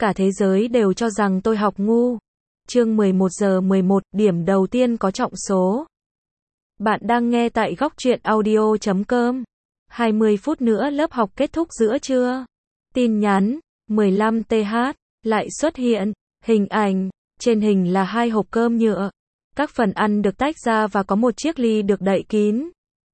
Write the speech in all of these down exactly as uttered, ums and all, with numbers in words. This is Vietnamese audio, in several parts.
Cả thế giới đều cho rằng tôi học ngu. Chương mười một giờ mười một, điểm đầu tiên có trọng số. Bạn đang nghe tại góc truyện audio chấm com. hai mươi phút nữa lớp học kết thúc giữa trưa. Tin nhắn, mười lăm T H, lại xuất hiện. Hình ảnh, trên hình là hai hộp cơm nhựa. Các phần ăn được tách ra và có một chiếc ly được đậy kín.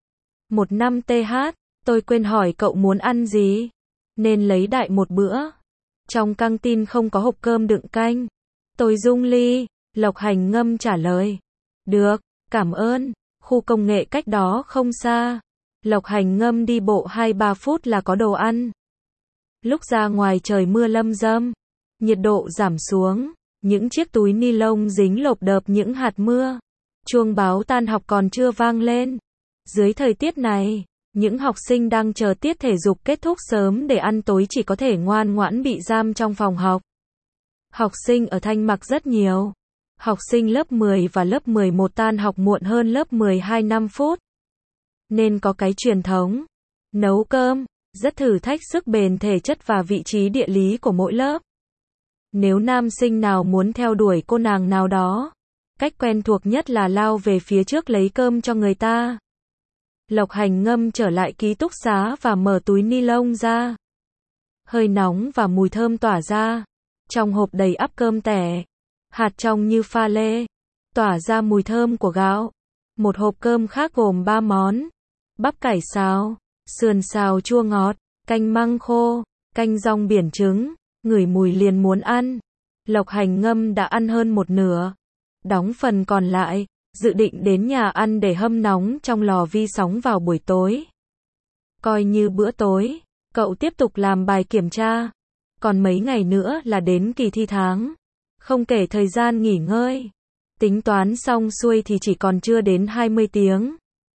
mười lăm T H, tôi quên hỏi cậu muốn ăn gì? Nên lấy đại một bữa. Trong căng tin không có hộp cơm đựng canh. Tôi rung ly, Lộc Hành Ngâm trả lời. Được, cảm ơn. Khu công nghệ cách đó không xa. Lộc Hành Ngâm đi bộ hai ba phút là có đồ ăn. Lúc ra ngoài trời mưa lâm râm. Nhiệt độ giảm xuống. Những chiếc túi ni lông dính lộp đợp những hạt mưa. Chuông báo tan học còn chưa vang lên. Dưới thời tiết này, những học sinh đang chờ tiết thể dục kết thúc sớm để ăn tối chỉ có thể ngoan ngoãn bị giam trong phòng học. Học sinh ở Thanh Mặc rất nhiều. Học sinh lớp mười và lớp mười một tan học muộn hơn lớp mười hai năm phút. Nên có cái truyền thống nấu cơm, rất thử thách sức bền thể chất và vị trí địa lý của mỗi lớp. Nếu nam sinh nào muốn theo đuổi cô nàng nào đó, cách quen thuộc nhất là lao về phía trước lấy cơm cho người ta. Lộc Hành Ngâm trở lại ký túc xá và mở túi ni lông ra. Hơi nóng và mùi thơm tỏa ra. Trong hộp đầy ắp cơm tẻ. Hạt trong như pha lê. Tỏa ra mùi thơm của gạo. Một hộp cơm khác gồm ba món. Bắp cải xào, sườn xào chua ngọt, canh măng khô, canh rong biển trứng. Ngửi mùi liền muốn ăn. Lộc Hành Ngâm đã ăn hơn một nửa. Đóng phần còn lại. Dự định đến nhà ăn để hâm nóng trong lò vi sóng vào buổi tối. Coi như bữa tối, cậu tiếp tục làm bài kiểm tra. Còn mấy ngày nữa là đến kỳ thi tháng. Không kể thời gian nghỉ ngơi. Tính toán xong xuôi thì chỉ còn chưa đến hai mươi tiếng.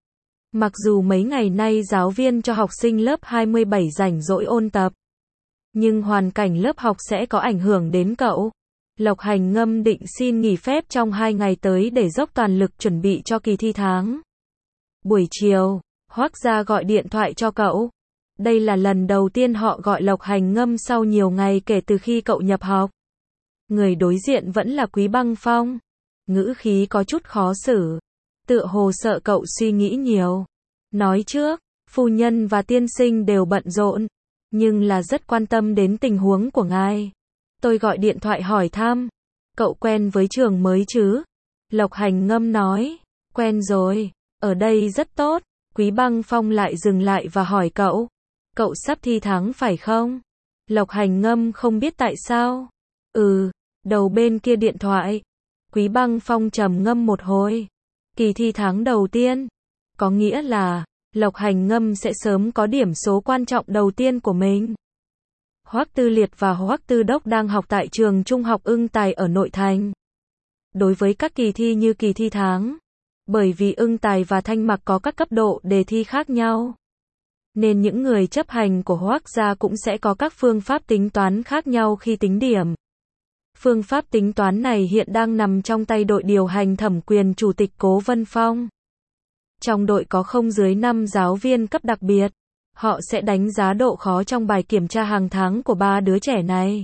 Mặc dù mấy ngày nay giáo viên cho học sinh lớp hai mươi bảy rảnh rỗi ôn tập. Nhưng hoàn cảnh lớp học sẽ có ảnh hưởng đến cậu. Lộc Hành Ngâm định xin nghỉ phép trong hai ngày tới để dốc toàn lực chuẩn bị cho kỳ thi tháng. Buổi chiều, Hoác Gia gọi điện thoại cho cậu. Đây là lần đầu tiên họ gọi Lộc Hành Ngâm sau nhiều ngày kể từ khi cậu nhập học. Người đối diện vẫn là Quý Băng Phong. Ngữ khí có chút khó xử. Tựa hồ sợ cậu suy nghĩ nhiều. Nói trước, phu nhân và tiên sinh đều bận rộn. Nhưng là rất quan tâm đến tình huống của ngài. Tôi gọi điện thoại hỏi thăm. Cậu quen với trường mới chứ? Lộc Hành Ngâm nói. Quen rồi. Ở đây rất tốt. Quý Băng Phong lại dừng lại và hỏi cậu. Cậu sắp thi tháng phải không? Lộc Hành Ngâm không biết tại sao. Ừ. Đầu bên kia điện thoại. Quý Băng Phong trầm ngâm một hồi. Kỳ thi tháng đầu tiên. Có nghĩa là Lộc Hành Ngâm sẽ sớm có điểm số quan trọng đầu tiên của mình. Hoắc Tư Liệt và Hoắc Tư Đốc đang học tại trường trung học Ưng Tài ở nội thành. Đối với các kỳ thi như kỳ thi tháng, bởi vì Ưng Tài và Thanh Mặc có các cấp độ đề thi khác nhau, nên những người chấp hành của Hoắc gia cũng sẽ có các phương pháp tính toán khác nhau khi tính điểm. Phương pháp tính toán này hiện đang nằm trong tay đội điều hành thẩm quyền Chủ tịch Cố Vân Phong. Trong đội có không dưới năm giáo viên cấp đặc biệt. Họ sẽ đánh giá độ khó trong bài kiểm tra hàng tháng của ba đứa trẻ này.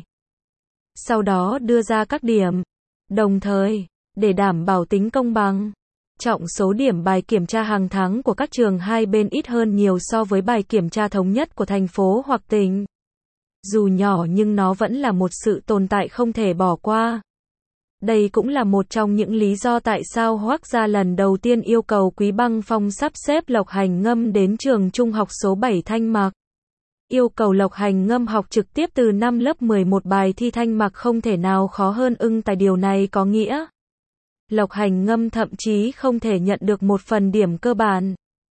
Sau đó đưa ra các điểm. Đồng thời, để đảm bảo tính công bằng, trọng số điểm bài kiểm tra hàng tháng của các trường hai bên ít hơn nhiều so với bài kiểm tra thống nhất của thành phố hoặc tỉnh. Dù nhỏ nhưng nó vẫn là một sự tồn tại không thể bỏ qua. Đây cũng là một trong những lý do tại sao Hoắc gia lần đầu tiên yêu cầu Quý Băng Phong sắp xếp Lộc Hành Ngâm đến trường trung học số bảy Thanh Mặc. Yêu cầu Lộc Hành Ngâm học trực tiếp từ năm lớp mười một bài thi Thanh Mặc không thể nào khó hơn Ưng Tài, điều này có nghĩa Lộc Hành Ngâm thậm chí không thể nhận được một phần điểm cơ bản.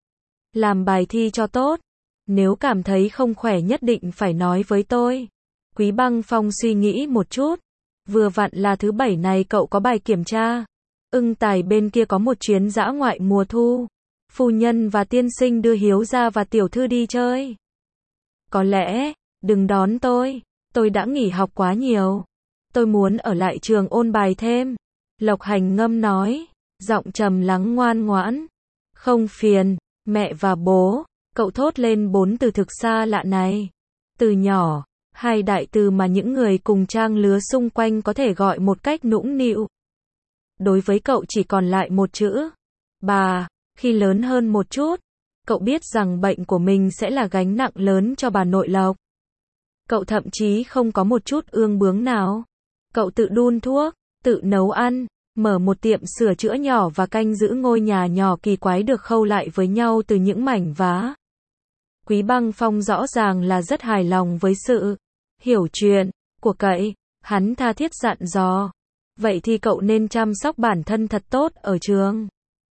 Làm bài thi cho tốt. Nếu cảm thấy không khỏe nhất định phải nói với tôi. Quý Băng Phong suy nghĩ một chút. Vừa vặn là thứ bảy này cậu có bài kiểm tra. Ưng Tài bên kia có một chuyến dã ngoại mùa thu. Phu nhân và tiên sinh đưa Hiếu gia và tiểu thư đi chơi. Có lẽ, đừng đón tôi. Tôi đã nghỉ học quá nhiều. Tôi muốn ở lại trường ôn bài thêm. Lộc Hành Ngâm nói. Giọng trầm lắng ngoan ngoãn. Không phiền, mẹ và bố. Cậu thốt lên bốn từ thực xa lạ này. Từ nhỏ, Hai đại từ mà những người cùng trang lứa xung quanh có thể gọi một cách nũng nịu. Đối với cậu chỉ còn lại một chữ. Bà, khi lớn hơn một chút, cậu biết rằng bệnh của mình sẽ là gánh nặng lớn cho bà nội Lộc. Cậu thậm chí không có một chút ương bướng nào. Cậu tự đun thuốc, tự nấu ăn, mở một tiệm sửa chữa nhỏ và canh giữ ngôi nhà nhỏ kỳ quái được khâu lại với nhau từ những mảnh vá. Quý Băng Phong rõ ràng là rất hài lòng với sự hiểu chuyện của cậu. Hắn tha thiết dặn dò. Vậy thì cậu nên chăm sóc bản thân thật tốt ở trường.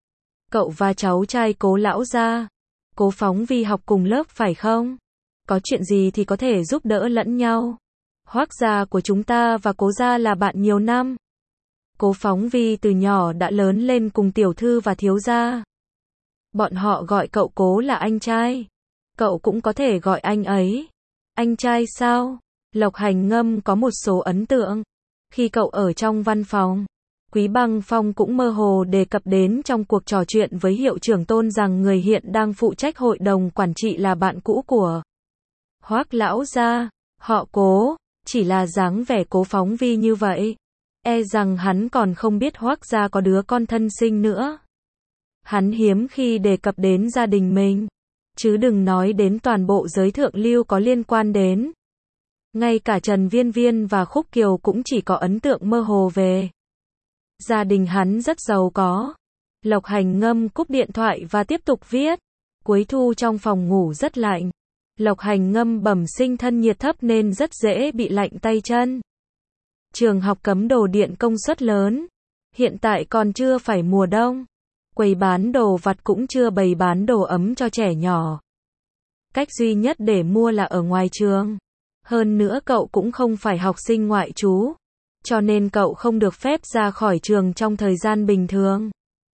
Cậu và cháu trai Cố lão gia, Cố Phóng Vi học cùng lớp phải không? Có chuyện gì thì có thể giúp đỡ lẫn nhau. Hoác gia của chúng ta và Cố gia là bạn nhiều năm. Cố Phóng Vi từ nhỏ đã lớn lên cùng tiểu thư và thiếu gia. Bọn họ gọi cậu Cố là anh trai. Cậu cũng có thể gọi anh ấy. Anh trai sao? Lộc Hành Ngâm có một số ấn tượng. Khi cậu ở trong văn phòng, Quý Băng Phong cũng mơ hồ đề cập đến trong cuộc trò chuyện với hiệu trưởng Tôn rằng người hiện đang phụ trách hội đồng quản trị là bạn cũ của Hoác lão gia, họ Cố, chỉ là dáng vẻ Cố Phóng Vi như vậy. E rằng hắn còn không biết Hoác gia có đứa con thân sinh nữa. Hắn hiếm khi đề cập đến gia đình mình, chứ đừng nói đến toàn bộ giới thượng lưu có liên quan đến. Ngay cả Trần Viên Viên và Khúc Kiều cũng chỉ có ấn tượng mơ hồ về gia đình hắn rất giàu có. Lộc Hành Ngâm cúp điện thoại và tiếp tục viết. Cuối thu trong phòng ngủ rất lạnh. Lộc Hành Ngâm bẩm sinh thân nhiệt thấp nên rất dễ bị lạnh tay chân. Trường học cấm đồ điện công suất lớn. Hiện tại còn chưa phải mùa đông. Quầy bán đồ vặt cũng chưa bày bán đồ ấm cho trẻ nhỏ. Cách duy nhất để mua là ở ngoài trường. Hơn nữa cậu cũng không phải học sinh ngoại trú, cho nên cậu không được phép ra khỏi trường trong thời gian bình thường.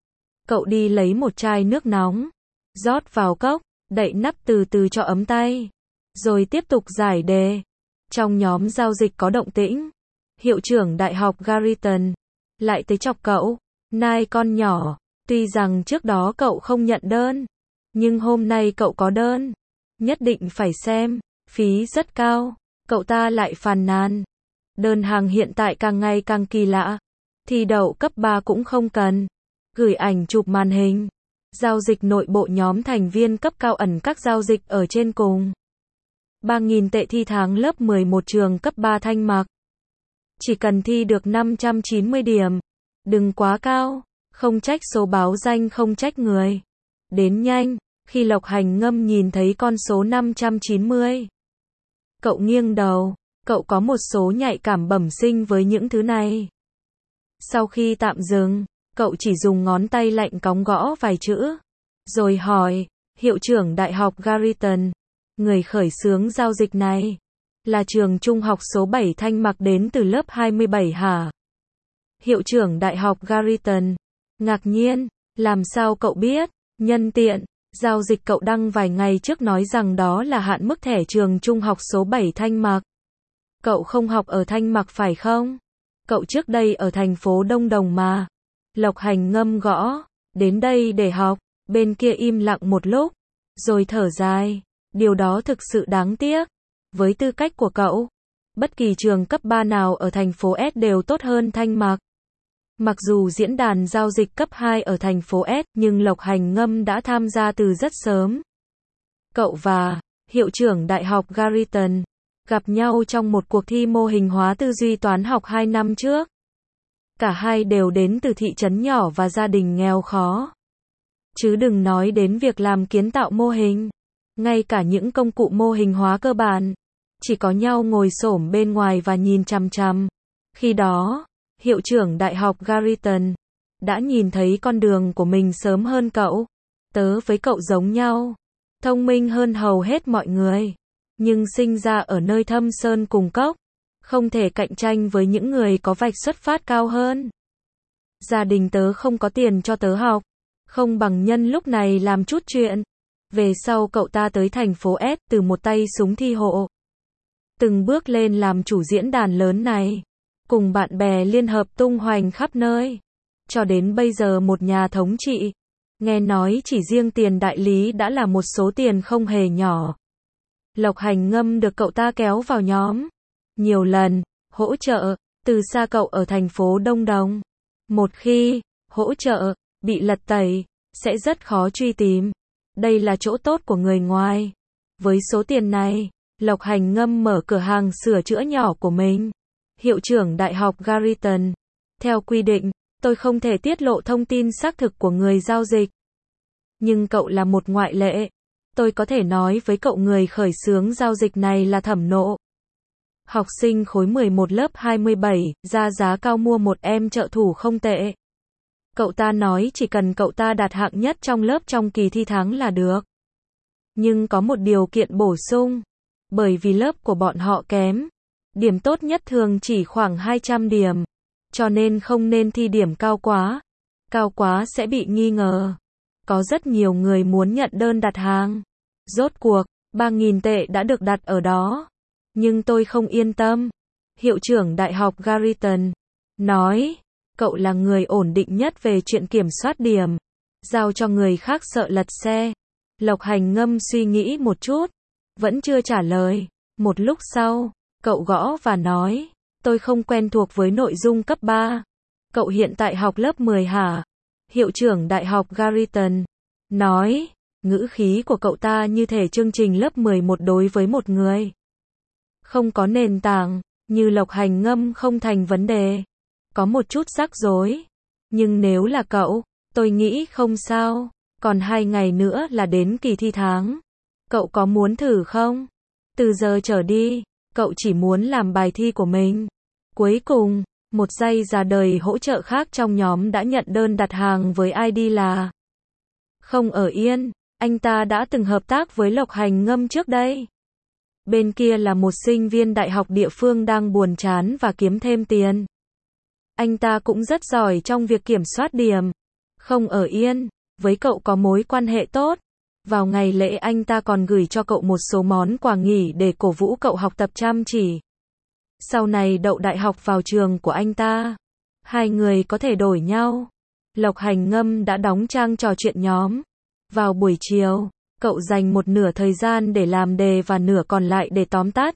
Cậu đi lấy một chai nước nóng, rót vào cốc, đậy nắp từ từ cho ấm tay, rồi tiếp tục giải đề. Trong nhóm giao dịch có động tĩnh, hiệu trưởng đại học Garrison lại tới chọc cậu. Nai con nhỏ, tuy rằng trước đó cậu không nhận đơn, nhưng hôm nay cậu có đơn, nhất định phải xem. Phí rất cao, cậu ta lại phàn nàn. Đơn hàng hiện tại càng ngày càng kỳ lạ. Thi đậu cấp ba cũng không cần. Gửi ảnh chụp màn hình. Giao dịch nội bộ nhóm thành viên cấp cao ẩn các giao dịch ở trên cùng. ba nghìn tệ thi tháng lớp mười một trường cấp ba Thanh Mặc. Chỉ cần thi được năm trăm chín mươi điểm. Đừng quá cao. Không trách số báo danh không trách người. Đến nhanh. Khi Lộc Hành Ngâm nhìn thấy con số năm trăm chín mươi. Cậu nghiêng đầu, cậu có một số nhạy cảm bẩm sinh với những thứ này. Sau khi tạm dừng, cậu chỉ dùng ngón tay lạnh cóng gõ vài chữ, rồi hỏi, hiệu trưởng đại học Garrison, người khởi xướng giao dịch này, là trường trung học số bảy Thanh Mặc đến từ lớp hai mươi bảy hả? Hiệu trưởng đại học Garrison, ngạc nhiên, làm sao cậu biết? Nhân tiện, giao dịch cậu đăng vài ngày trước nói rằng đó là hạn mức thẻ trường trung học số bảy Thanh Mặc. Cậu không học ở Thanh Mặc phải không? Cậu trước đây ở thành phố Đông Đồng mà. Lộc Hành Ngâm gõ, đến đây để học. Bên kia im lặng một lúc, rồi thở dài. Điều đó thực sự đáng tiếc. Với tư cách của cậu, bất kỳ trường cấp ba nào ở thành phố S đều tốt hơn Thanh Mặc. Mặc dù diễn đàn giao dịch cấp hai ở thành phố S, nhưng Lộc Hành Ngâm đã tham gia từ rất sớm. Cậu và hiệu trưởng đại học Garrison gặp nhau trong một cuộc thi mô hình hóa tư duy toán học hai năm trước. Cả hai đều đến từ thị trấn nhỏ và gia đình nghèo khó. Chứ đừng nói đến việc làm kiến tạo mô hình. Ngay cả những công cụ mô hình hóa cơ bản, chỉ có nhau ngồi xổm bên ngoài và nhìn chằm chằm. Khi đó, hiệu trưởng đại học Garrison đã nhìn thấy con đường của mình sớm hơn cậu. Tớ với cậu giống nhau, thông minh hơn hầu hết mọi người, nhưng sinh ra ở nơi thâm sơn cùng cốc, không thể cạnh tranh với những người có vạch xuất phát cao hơn. Gia đình tớ không có tiền cho tớ học, không bằng nhân lúc này làm chút chuyện. Về sau cậu ta tới thành phố S từ một tay súng thi hộ, từng bước lên làm chủ diễn đàn lớn này, cùng bạn bè liên hợp tung hoành khắp nơi, cho đến bây giờ một nhà thống trị. Nghe nói chỉ riêng tiền đại lý đã là một số tiền không hề nhỏ. Lộc Hành Ngâm được cậu ta kéo vào nhóm. Nhiều lần, hỗ trợ, từ xa cậu ở thành phố Đông Đồng. Một khi, hỗ trợ, bị lật tẩy, sẽ rất khó truy tìm. Đây là chỗ tốt của người ngoài. Với số tiền này, Lộc Hành Ngâm mở cửa hàng sửa chữa nhỏ của mình. Hiệu trưởng Đại học Garrison. Theo quy định, tôi không thể tiết lộ thông tin xác thực của người giao dịch. Nhưng cậu là một ngoại lệ. Tôi có thể nói với cậu người khởi xướng giao dịch này là Thẩm Nộ. Học sinh khối mười một lớp hai mươi bảy, ra giá cao mua một em trợ thủ không tệ. Cậu ta nói chỉ cần cậu ta đạt hạng nhất trong lớp trong kỳ thi tháng là được. Nhưng có một điều kiện bổ sung. Bởi vì lớp của bọn họ kém. Điểm tốt nhất thường chỉ khoảng hai trăm điểm. Cho nên không nên thi điểm cao quá. Cao quá sẽ bị nghi ngờ. Có rất nhiều người muốn nhận đơn đặt hàng. Rốt cuộc, ba nghìn tệ đã được đặt ở đó. Nhưng tôi không yên tâm. Hiệu trưởng Đại học Garrison nói, cậu là người ổn định nhất về chuyện kiểm soát điểm. Giao cho người khác sợ lật xe. Lộc Hành Ngâm suy nghĩ một chút. Vẫn chưa trả lời. Một lúc sau, cậu gõ và nói, tôi không quen thuộc với nội dung cấp ba. Cậu hiện tại học lớp mười hả? Hiệu trưởng Đại học Garrison nói, ngữ khí của cậu ta như thể chương trình lớp mười một đối với một người không có nền tảng, như Lộc Hành Ngâm không thành vấn đề. Có một chút rắc rối. Nhưng nếu là cậu, tôi nghĩ không sao. Còn hai ngày nữa là đến kỳ thi tháng. Cậu có muốn thử không? Từ giờ trở đi, cậu chỉ muốn làm bài thi của mình. Cuối cùng, một giây ra đời hỗ trợ khác trong nhóm đã nhận đơn đặt hàng với i đê là Không Ở Yên. Anh ta đã từng hợp tác với Lộc Hành Ngâm trước đây. Bên kia là một sinh viên đại học địa phương đang buồn chán và kiếm thêm tiền. Anh ta cũng rất giỏi trong việc kiểm soát điểm. Không Ở Yên, với cậu có mối quan hệ tốt. Vào ngày lễ anh ta còn gửi cho cậu một số món quà nghỉ để cổ vũ cậu học tập chăm chỉ. Sau này đậu đại học vào trường của anh ta. Hai người có thể đổi nhau. Lộc Hành Ngâm đã đóng trang trò chuyện nhóm. Vào buổi chiều, cậu dành một nửa thời gian để làm đề và nửa còn lại để tóm tắt.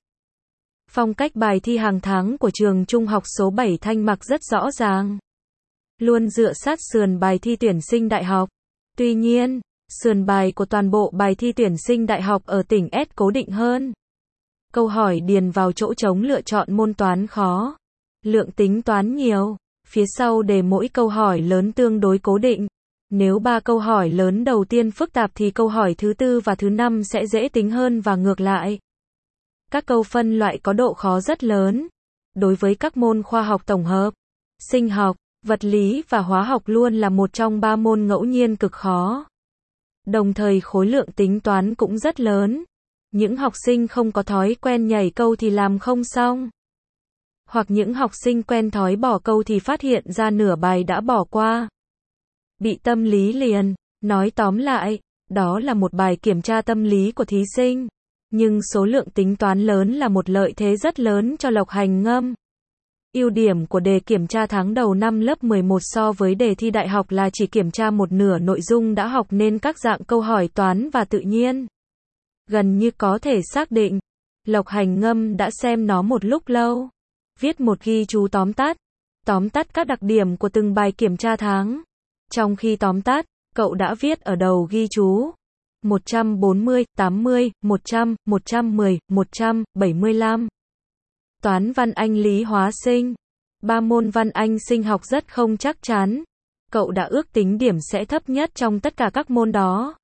Phong cách bài thi hàng tháng của trường trung học số bảy Thanh Mặc rất rõ ràng. Luôn dựa sát sườn bài thi tuyển sinh đại học. Tuy nhiên, sườn bài của toàn bộ bài thi tuyển sinh đại học ở tỉnh S cố định hơn. Câu hỏi điền vào chỗ trống lựa chọn môn toán khó. Lượng tính toán nhiều. Phía sau đề mỗi câu hỏi lớn tương đối cố định. Nếu ba câu hỏi lớn đầu tiên phức tạp thì câu hỏi thứ tư và thứ năm sẽ dễ tính hơn và ngược lại. Các câu phân loại có độ khó rất lớn. Đối với các môn khoa học tổng hợp, sinh học, vật lý và hóa học luôn là một trong ba môn ngẫu nhiên cực khó. Đồng thời khối lượng tính toán cũng rất lớn. Những học sinh không có thói quen nhảy câu thì làm không xong. Hoặc những học sinh quen thói bỏ câu thì phát hiện ra nửa bài đã bỏ qua. Bị tâm lý liền. Nói tóm lại, đó là một bài kiểm tra tâm lý của thí sinh. Nhưng số lượng tính toán lớn là một lợi thế rất lớn cho Lộc Hành Ngâm. Ưu điểm của đề kiểm tra tháng đầu năm lớp mười một so với đề thi đại học là chỉ kiểm tra một nửa nội dung đã học nên các dạng câu hỏi toán và tự nhiên gần như có thể xác định. Lộc Hành Ngâm đã xem nó một lúc lâu. Viết một ghi chú tóm tắt. Tóm tắt các đặc điểm của từng bài kiểm tra tháng. Trong khi tóm tắt, cậu đã viết ở đầu ghi chú một trăm bốn mươi, tám mươi, một trăm, một trăm mười, một trăm bảy mươi lăm. Toán văn Anh lý hóa sinh. Ba môn văn Anh sinh học rất không chắc chắn. Cậu đã ước tính điểm sẽ thấp nhất trong tất cả các môn đó.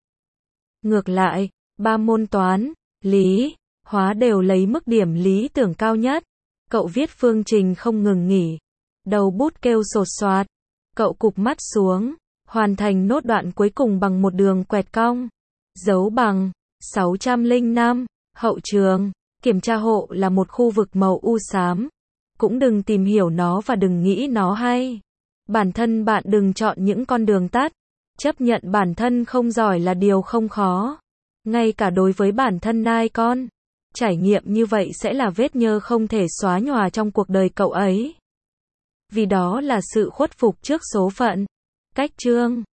Ngược lại, ba môn toán, lý, hóa đều lấy mức điểm lý tưởng cao nhất. Cậu viết phương trình không ngừng nghỉ. Đầu bút kêu sột soạt. Cậu cụp mắt xuống, hoàn thành nốt đoạn cuối cùng bằng một đường quẹt cong. Dấu bằng sáu trăm lẻ năm. Hậu trường. Kiểm tra hộ là một khu vực màu u xám. Cũng đừng tìm hiểu nó và đừng nghĩ nó hay. Bản thân bạn đừng chọn những con đường tắt. Chấp nhận bản thân không giỏi là điều không khó. Ngay cả đối với bản thân nai con. Trải nghiệm như vậy sẽ là vết nhơ không thể xóa nhòa trong cuộc đời cậu ấy. Vì đó là sự khuất phục trước số phận. Cách chương